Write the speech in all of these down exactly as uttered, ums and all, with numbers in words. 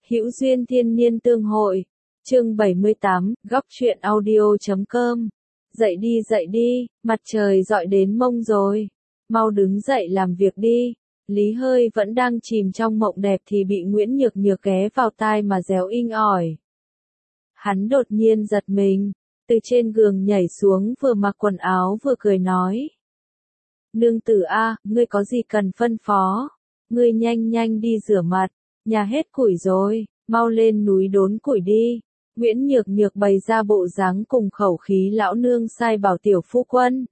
Hữu duyên thiên niên tương hội. Chương bảy mươi tám, góc truyện audio chấm com. Dậy đi dậy đi, mặt trời dọi đến mông rồi. Mau đứng dậy làm việc đi. Lý Hơi vẫn đang chìm trong mộng đẹp thì bị Nguyễn Nhược Nhược ghé vào tai mà réo inh ỏi. Hắn đột nhiên giật mình, từ trên giường nhảy xuống vừa mặc quần áo vừa cười nói. Nương tử a, ngươi có gì cần phân phó? Ngươi nhanh nhanh đi rửa mặt, nhà hết củi rồi, mau lên núi đốn củi đi. Nguyễn Nhược Nhược bày ra bộ dáng cùng khẩu khí lão nương sai bảo tiểu phu quân.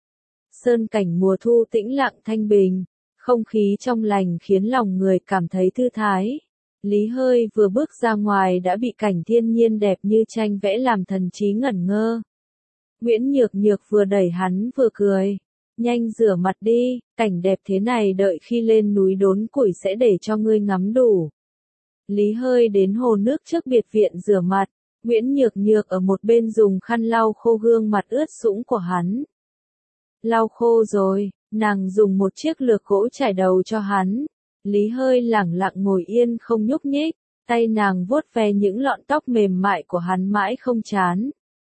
Sơn cảnh mùa thu tĩnh lặng thanh bình, không khí trong lành khiến lòng người cảm thấy thư thái. Lý Hơi vừa bước ra ngoài đã bị cảnh thiên nhiên đẹp như tranh vẽ làm thần trí ngẩn ngơ. Nguyễn Nhược Nhược vừa đẩy hắn vừa cười. Nhanh rửa mặt đi, cảnh đẹp thế này đợi khi lên núi đốn củi sẽ để cho ngươi ngắm đủ. Lý Hơi đến hồ nước trước biệt viện rửa mặt, Nguyễn Nhược Nhược ở một bên dùng khăn lau khô gương mặt ướt sũng của hắn. Lau khô rồi, nàng dùng một chiếc lược gỗ trải đầu cho hắn. Lý Hơi lẳng lặng ngồi yên không nhúc nhích, tay nàng vuốt ve những lọn tóc mềm mại của hắn mãi không chán.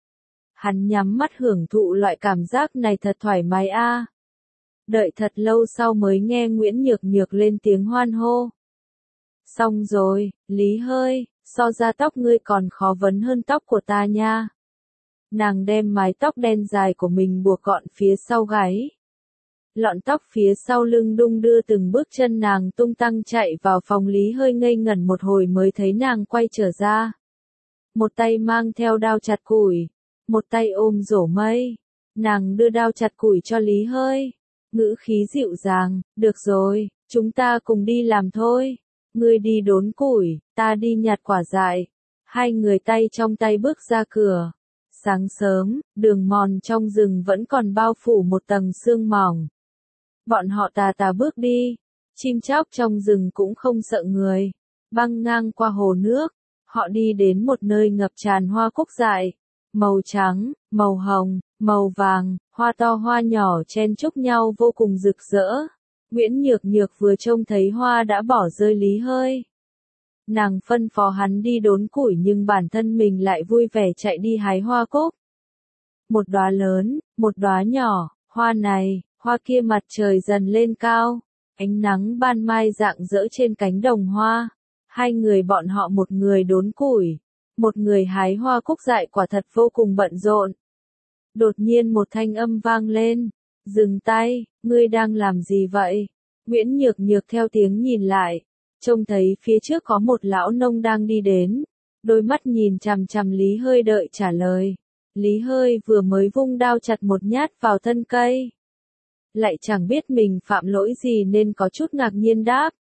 Hắn nhắm mắt hưởng thụ loại cảm giác này thật thoải mái a. À. Đợi thật lâu sau mới nghe Nguyễn Nhược Nhược lên tiếng hoan hô. Xong rồi, Lý Hơi, so ra tóc ngươi còn khó vấn hơn tóc của ta nha. Nàng đem mái tóc đen dài của mình buộc gọn phía sau gáy. Lọn tóc phía sau lưng đung đưa từng bước chân nàng tung tăng chạy vào phòng. Lý Hơi ngây ngẩn một hồi mới thấy nàng quay trở ra. Một tay mang theo đao chặt củi, một tay ôm rổ mây. Nàng đưa đao chặt củi cho Lý Hơi, ngữ khí dịu dàng, được rồi, chúng ta cùng đi làm thôi. Ngươi đi đốn củi, ta đi nhặt quả dại. Hai người tay trong tay bước ra cửa. Sáng sớm, đường mòn trong rừng vẫn còn bao phủ một tầng sương mỏng. Bọn họ tà tà bước đi, chim chóc trong rừng cũng không sợ người. Băng ngang qua hồ nước, họ đi đến một nơi ngập tràn hoa cúc dại. Màu trắng, màu hồng, màu vàng, hoa to hoa nhỏ chen chúc nhau vô cùng rực rỡ. Nguyễn Nhược Nhược vừa trông thấy hoa đã bỏ rơi Lý Hơi. Nàng phân phó hắn đi đốn củi nhưng bản thân mình lại vui vẻ chạy đi hái hoa cúc. Một đóa lớn, một đóa nhỏ, hoa này, hoa kia mặt trời dần lên cao. Ánh nắng ban mai rạng rỡ trên cánh đồng hoa. Hai người bọn họ một người đốn củi, một người hái hoa cúc dại quả thật vô cùng bận rộn. Đột nhiên một thanh âm vang lên. Dừng tay, ngươi đang làm gì vậy? Nguyễn Nhược Nhược theo tiếng nhìn lại, trông thấy phía trước có một lão nông đang đi đến. Đôi mắt nhìn chằm chằm Lý Hơi đợi trả lời. Lý Hơi vừa mới vung đao chặt một nhát vào thân cây. Lại chẳng biết mình phạm lỗi gì nên có chút ngạc nhiên đáp.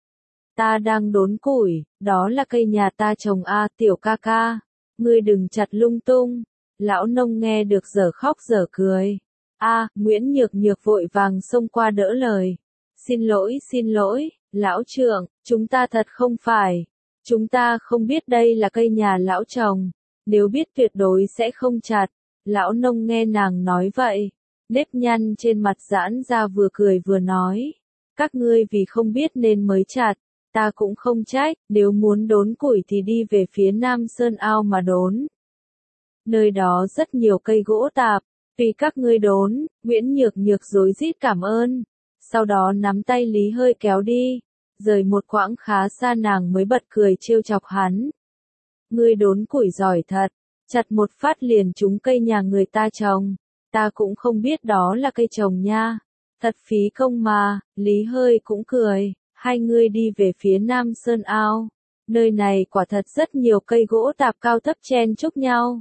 Ta đang đốn củi, đó là cây nhà ta trồng a, tiểu ca ca. Ngươi đừng chặt lung tung. Lão nông nghe được dở khóc dở cười. A, Nguyễn Nhược Nhược vội vàng xông qua đỡ lời. Xin lỗi, xin lỗi, lão trưởng, chúng ta thật không phải. Chúng ta không biết đây là cây nhà lão trồng. Nếu biết tuyệt đối sẽ không chặt. Lão nông nghe nàng nói vậy. Nếp nhăn trên mặt giãn ra vừa cười vừa nói. Các ngươi vì không biết nên mới chặt. Ta cũng không trách, nếu muốn đốn củi thì đi về phía Nam Sơn Ao mà đốn. Nơi đó rất nhiều cây gỗ tạp. Vì các ngươi đốn, Nguyễn Nhược Nhược rối rít cảm ơn. Sau đó nắm tay Lý Hơi kéo đi. Rời một quãng khá xa nàng mới bật cười trêu chọc hắn. Ngươi đốn củi giỏi thật, chặt một phát liền trúng cây nhà người ta trồng. Ta cũng không biết đó là cây trồng nha. Thật phí công mà. Lý Hơi cũng cười. Hai người đi về phía Nam Sơn Ao. Nơi này quả thật rất nhiều cây gỗ tạp cao thấp chen chúc nhau.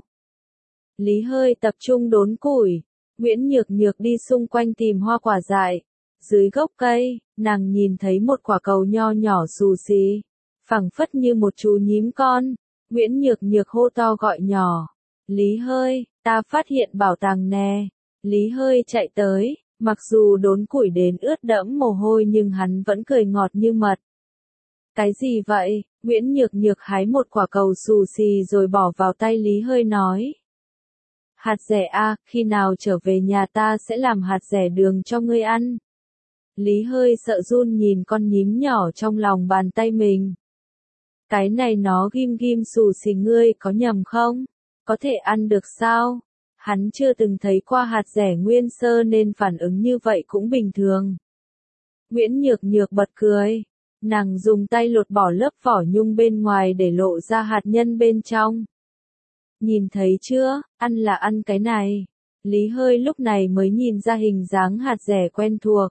Lý Hơi tập trung đốn củi. Nguyễn Nhược Nhược đi xung quanh tìm hoa quả dại. Dưới gốc cây, nàng nhìn thấy một quả cầu nho nhỏ xù xì, phẳng phất như một chú nhím con. Nguyễn Nhược Nhược hô to gọi nhỏ. Lý Hơi, ta phát hiện bảo tàng nè. Lý Hơi chạy tới, mặc dù đốn củi đến ướt đẫm mồ hôi nhưng hắn vẫn cười ngọt như mật. Cái gì vậy? Nguyễn Nhược Nhược hái một quả cầu xù xì rồi bỏ vào tay Lý Hơi nói. Hạt dẻ a, khi nào trở về nhà ta sẽ làm hạt dẻ đường cho ngươi ăn. Lý Hơi sợ run nhìn con nhím nhỏ trong lòng bàn tay mình. Cái này nó ghim ghim xù xì ngươi có nhầm không? Có thể ăn được sao? Hắn chưa từng thấy qua hạt dẻ nguyên sơ nên phản ứng như vậy cũng bình thường. Nguyễn Nhược Nhược bật cười. Nàng dùng tay lột bỏ lớp vỏ nhung bên ngoài để lộ ra hạt nhân bên trong. Nhìn thấy chưa, ăn là ăn cái này. Lý Hơi lúc này mới nhìn ra hình dáng hạt dẻ quen thuộc.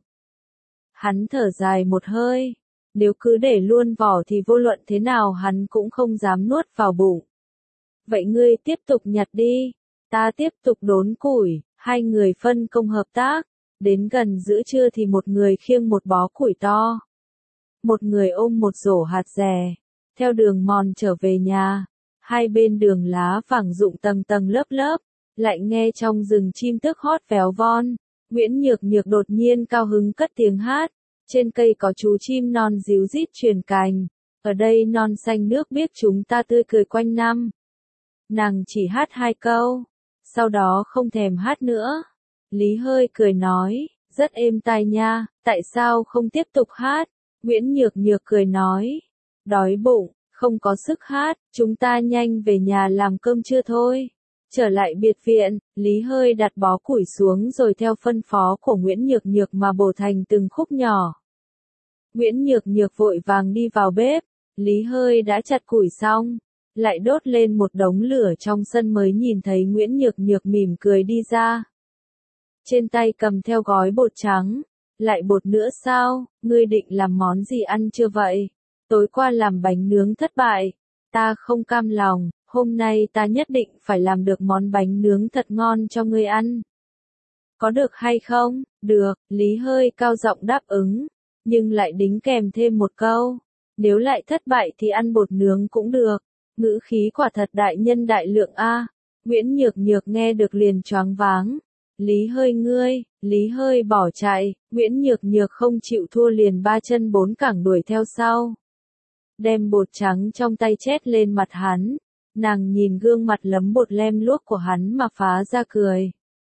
Hắn thở dài một hơi. Nếu cứ để luôn vỏ thì vô luận thế nào hắn cũng không dám nuốt vào bụng. Vậy ngươi tiếp tục nhặt đi. Ta tiếp tục đốn củi. Hai người phân công hợp tác. Đến gần giữa trưa thì một người khiêng một bó củi to. Một người ôm một rổ hạt dẻ. Theo đường mòn trở về nhà. Hai bên đường lá vàng rụng tầng tầng lớp lớp. Lại nghe trong rừng chim tước hót véo von. Nguyễn Nhược Nhược đột nhiên cao hứng cất tiếng hát. Trên cây có chú chim non ríu rít truyền cành. Ở đây non xanh nước biếc chúng ta tươi cười quanh năm. Nàng chỉ hát hai câu. Sau đó không thèm hát nữa. Lý Hơi cười nói. Rất êm tai nha. Tại sao không tiếp tục hát? Nguyễn Nhược Nhược cười nói. Đói bụng. Không có sức hát. Chúng ta nhanh về nhà làm cơm trưa thôi. Trở lại biệt viện, Lý Hơi đặt bó củi xuống rồi theo phân phó của Nguyễn Nhược Nhược mà bổ thành từng khúc nhỏ. Nguyễn Nhược Nhược vội vàng đi vào bếp, Lý Hơi đã chặt củi xong, lại đốt lên một đống lửa trong sân mới nhìn thấy Nguyễn Nhược Nhược mỉm cười đi ra. Trên tay cầm theo gói bột trắng, lại bột nữa sao, ngươi định làm món gì ăn chưa vậy? Tối qua làm bánh nướng thất bại, ta không cam lòng. Hôm nay ta nhất định phải làm được món bánh nướng thật ngon cho ngươi ăn. Có được hay không? Được, Lý Hơi cao giọng đáp ứng, nhưng lại đính kèm thêm một câu. Nếu lại thất bại thì ăn bột nướng cũng được. Ngữ khí quả thật đại nhân đại lượng a. Nguyễn Nhược Nhược nghe được liền choáng váng. Lý Hơi ngươi, Lý Hơi bỏ chạy, Nguyễn Nhược Nhược không chịu thua liền ba chân bốn cẳng đuổi theo sau. Đem bột trắng trong tay chét lên mặt hắn. Nàng nhìn gương mặt lấm bột lem luốc của hắn mà phá ra cười.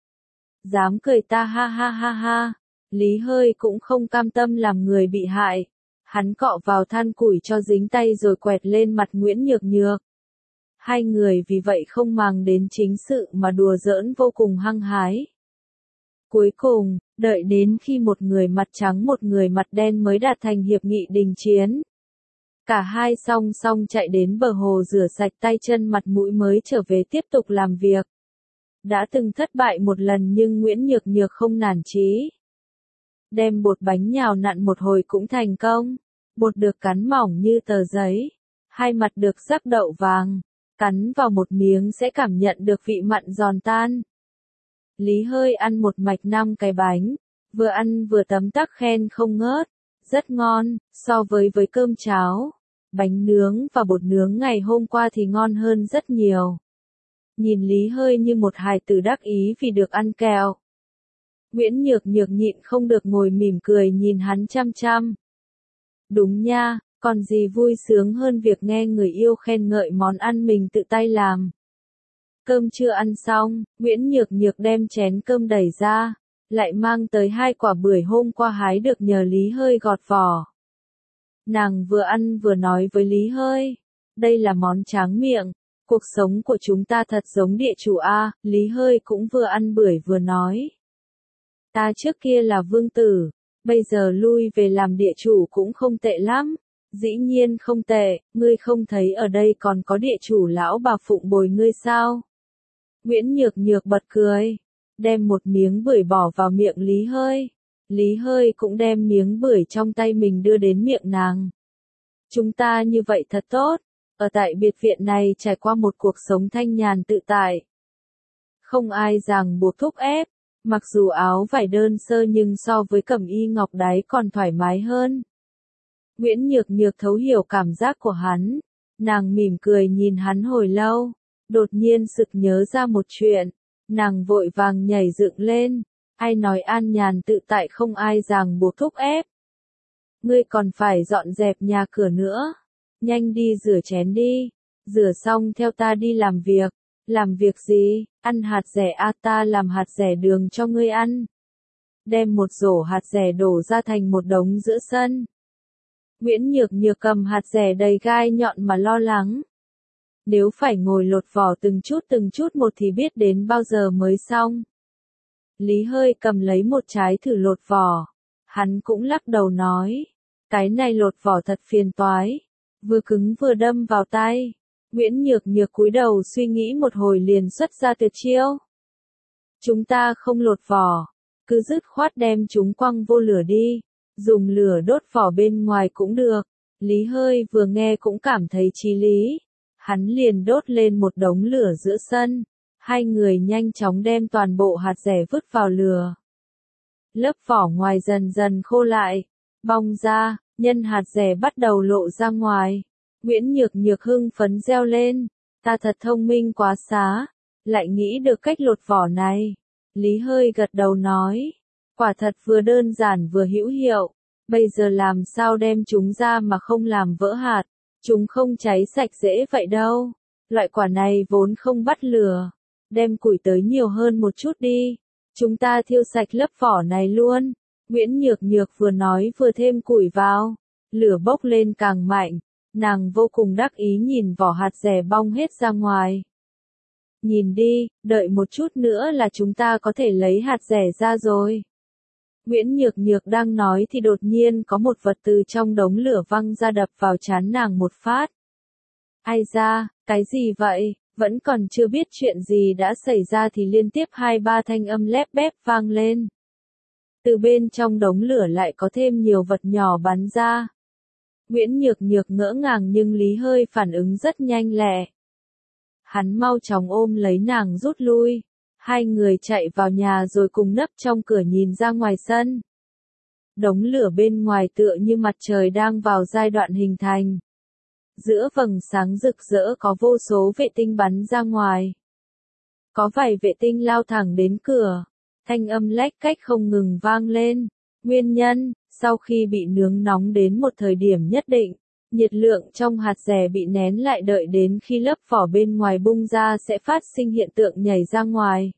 Dám cười ta ha ha ha ha. Lý Hơi cũng không cam tâm làm người bị hại. Hắn cọ vào than củi cho dính tay rồi quẹt lên mặt Nguyễn Nhược Nhược. Hai người vì vậy không màng đến chính sự mà đùa giỡn vô cùng hăng hái. Cuối cùng, đợi đến khi một người mặt trắng một người mặt đen mới đạt thành hiệp nghị đình chiến. Cả hai song song chạy đến bờ hồ rửa sạch tay chân mặt mũi mới trở về tiếp tục làm việc. Đã từng thất bại một lần nhưng Nguyễn Nhược Nhược không nản chí. Đem bột bánh nhào nặn một hồi cũng thành công. Bột được cắn mỏng như tờ giấy. Hai mặt được rắc đậu vàng. Cắn vào một miếng sẽ cảm nhận được vị mặn giòn tan. Lý Hơi ăn một mạch năm cái bánh. Vừa ăn vừa tấm tắc khen không ngớt. Rất ngon, so với với cơm cháo. Bánh nướng và bột nướng ngày hôm qua thì ngon hơn rất nhiều. Nhìn Lý Hơi như một hài tử đắc ý vì được ăn kẹo. Nguyễn Nhược Nhược nhịn không được ngồi mỉm cười nhìn hắn chăm chăm. Đúng nha, còn gì vui sướng hơn việc nghe người yêu khen ngợi món ăn mình tự tay làm. Cơm chưa ăn xong, Nguyễn Nhược Nhược đem chén cơm đẩy ra, lại mang tới hai quả bưởi hôm qua hái được nhờ Lý Hơi gọt vỏ. Nàng vừa ăn vừa nói với Lý Hơi, đây là món tráng miệng, cuộc sống của chúng ta thật giống địa chủ a. Lý Hơi cũng vừa ăn bưởi vừa nói. Ta trước kia là vương tử, bây giờ lui về làm địa chủ cũng không tệ lắm. Dĩ nhiên không tệ, ngươi không thấy ở đây còn có địa chủ lão bà phụng bồi ngươi sao? Nguyễn Nhược Nhược bật cười, đem một miếng bưởi bỏ vào miệng Lý Hơi. Lý Hơi cũng đem miếng bưởi trong tay mình đưa đến miệng nàng. Chúng ta như vậy thật tốt, ở tại biệt viện này trải qua một cuộc sống thanh nhàn tự tại. Không ai ràng buộc thúc ép, mặc dù áo vải đơn sơ nhưng so với cẩm y ngọc đáy còn thoải mái hơn. Nguyễn Nhược Nhược thấu hiểu cảm giác của hắn, nàng mỉm cười nhìn hắn hồi lâu, đột nhiên sực nhớ ra một chuyện, nàng vội vàng nhảy dựng lên, ai nói an nhàn tự tại không ai ràng buộc thúc ép. Ngươi còn phải dọn dẹp nhà cửa nữa, nhanh đi rửa chén đi, rửa xong theo ta đi làm việc. Làm việc gì? Ăn hạt dẻ a, ta làm hạt dẻ đường cho ngươi ăn. Đem một rổ hạt dẻ đổ ra thành một đống giữa sân. Nguyễn Nhược Nhược cầm hạt dẻ đầy gai nhọn mà lo lắng. Nếu phải ngồi lột vỏ từng chút từng chút một thì biết đến bao giờ mới xong. Lý Hơi cầm lấy một trái thử lột vỏ. Hắn cũng lắc đầu nói. Cái này lột vỏ thật phiền toái. Vừa cứng vừa đâm vào tay. Nguyễn Nhược Nhược cúi đầu suy nghĩ một hồi liền xuất ra tuyệt chiêu. Chúng ta không lột vỏ. Cứ dứt khoát đem chúng quăng vô lửa đi. Dùng lửa đốt vỏ bên ngoài cũng được. Lý Hơi vừa nghe cũng cảm thấy chí lý. Hắn liền đốt lên một đống lửa giữa sân. Hai người nhanh chóng đem toàn bộ hạt dẻ vứt vào lửa. Lớp vỏ ngoài dần dần khô lại. Bong ra, nhân hạt dẻ bắt đầu lộ ra ngoài. Nguyễn Nhược Nhược hưng phấn reo lên. Ta thật thông minh quá xá. Lại nghĩ được cách lột vỏ này. Lý Hơi gật đầu nói. Quả thật vừa đơn giản vừa hữu hiệu. Bây giờ làm sao đem chúng ra mà không làm vỡ hạt. Chúng không cháy sạch dễ vậy đâu. Loại quả này vốn không bắt lửa. Đem củi tới nhiều hơn một chút đi. Chúng ta thiêu sạch lớp vỏ này luôn. Nguyễn Nhược Nhược vừa nói vừa thêm củi vào. Lửa bốc lên càng mạnh. Nàng vô cùng đắc ý nhìn vỏ hạt dẻ bong hết ra ngoài. Nhìn đi, đợi một chút nữa là chúng ta có thể lấy hạt dẻ ra rồi. Nguyễn Nhược Nhược đang nói thì đột nhiên có một vật từ trong đống lửa văng ra đập vào trán nàng một phát. Ai da, cái gì vậy? Vẫn còn chưa biết chuyện gì đã xảy ra thì liên tiếp hai ba thanh âm lép bép vang lên. Từ bên trong đống lửa lại có thêm nhiều vật nhỏ bắn ra. Nguyễn Nhược Nhược ngỡ ngàng nhưng Lý Hơi phản ứng rất nhanh lẹ. Hắn mau chóng ôm lấy nàng rút lui. Hai người chạy vào nhà rồi cùng nấp trong cửa nhìn ra ngoài sân. Đống lửa bên ngoài tựa như mặt trời đang vào giai đoạn hình thành. Giữa vầng sáng rực rỡ có vô số vệ tinh bắn ra ngoài. Có vài vệ tinh lao thẳng đến cửa. Thanh âm lách cách không ngừng vang lên. Nguyên nhân, sau khi bị nướng nóng đến một thời điểm nhất định, nhiệt lượng trong hạt dẻ bị nén lại đợi đến khi lớp vỏ bên ngoài bung ra sẽ phát sinh hiện tượng nhảy ra ngoài.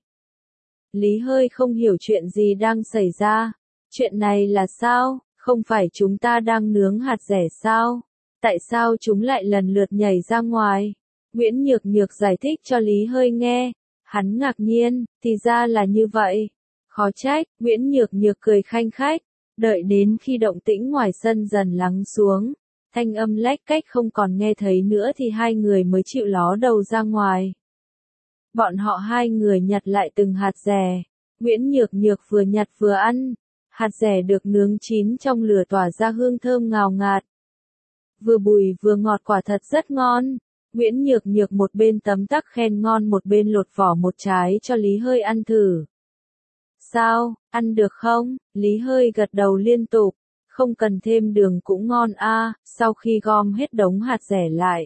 Lý Hơi không hiểu chuyện gì đang xảy ra. Chuyện này là sao? Không phải chúng ta đang nướng hạt dẻ sao? Tại sao chúng lại lần lượt nhảy ra ngoài? Nguyễn Nhược Nhược giải thích cho Lý Hơi nghe. Hắn ngạc nhiên, thì ra là như vậy. Khó trách, Nguyễn Nhược Nhược cười khanh khách. Đợi đến khi động tĩnh ngoài sân dần lắng xuống, thanh âm lách cách không còn nghe thấy nữa thì hai người mới chịu ló đầu ra ngoài. Bọn họ hai người nhặt lại từng hạt dẻ. Nguyễn Nhược Nhược vừa nhặt vừa ăn. Hạt dẻ được nướng chín trong lửa tỏa ra hương thơm ngào ngạt. Vừa bùi vừa ngọt quả thật rất ngon. Nguyễn Nhược Nhược một bên tấm tắc khen ngon một bên lột vỏ một trái cho Lý Hơi ăn thử. Sao, ăn được không? Lý Hơi gật đầu liên tục. Không cần thêm đường cũng ngon a. À. Sau khi gom hết đống hạt dẻ lại,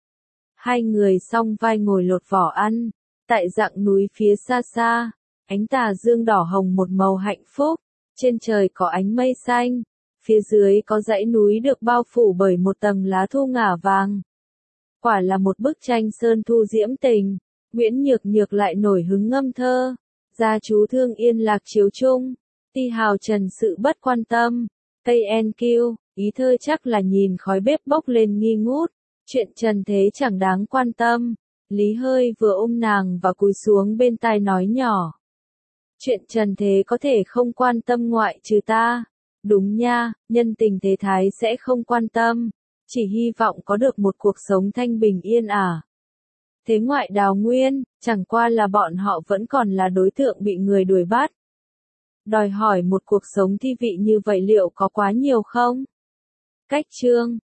hai người song vai ngồi lột vỏ ăn. Tại rặng núi phía xa xa, ánh tà dương đỏ hồng một màu hạnh phúc. Trên trời có ánh mây xanh. Phía dưới có dãy núi được bao phủ bởi một tầng lá thu ngả vàng. Quả là một bức tranh sơn thu diễm tình. Nguyễn Nhược Nhược lại nổi hứng ngâm thơ. Gia chú thương yên lạc chiếu chung. Ti hào trần sự bất quan tâm. Tây en kiêu, ý thơ chắc là nhìn khói bếp bốc lên nghi ngút. Chuyện trần thế chẳng đáng quan tâm. Lý Hơi vừa ôm nàng và cúi xuống bên tai nói nhỏ. Chuyện trần thế có thể không quan tâm ngoại trừ ta. Đúng nha, nhân tình thế thái sẽ không quan tâm. Chỉ hy vọng có được một cuộc sống thanh bình yên ả. Thế ngoại Đào Nguyên, chẳng qua là bọn họ vẫn còn là đối tượng bị người đuổi bắt. Đòi hỏi một cuộc sống thi vị như vậy liệu có quá nhiều không? Cách chương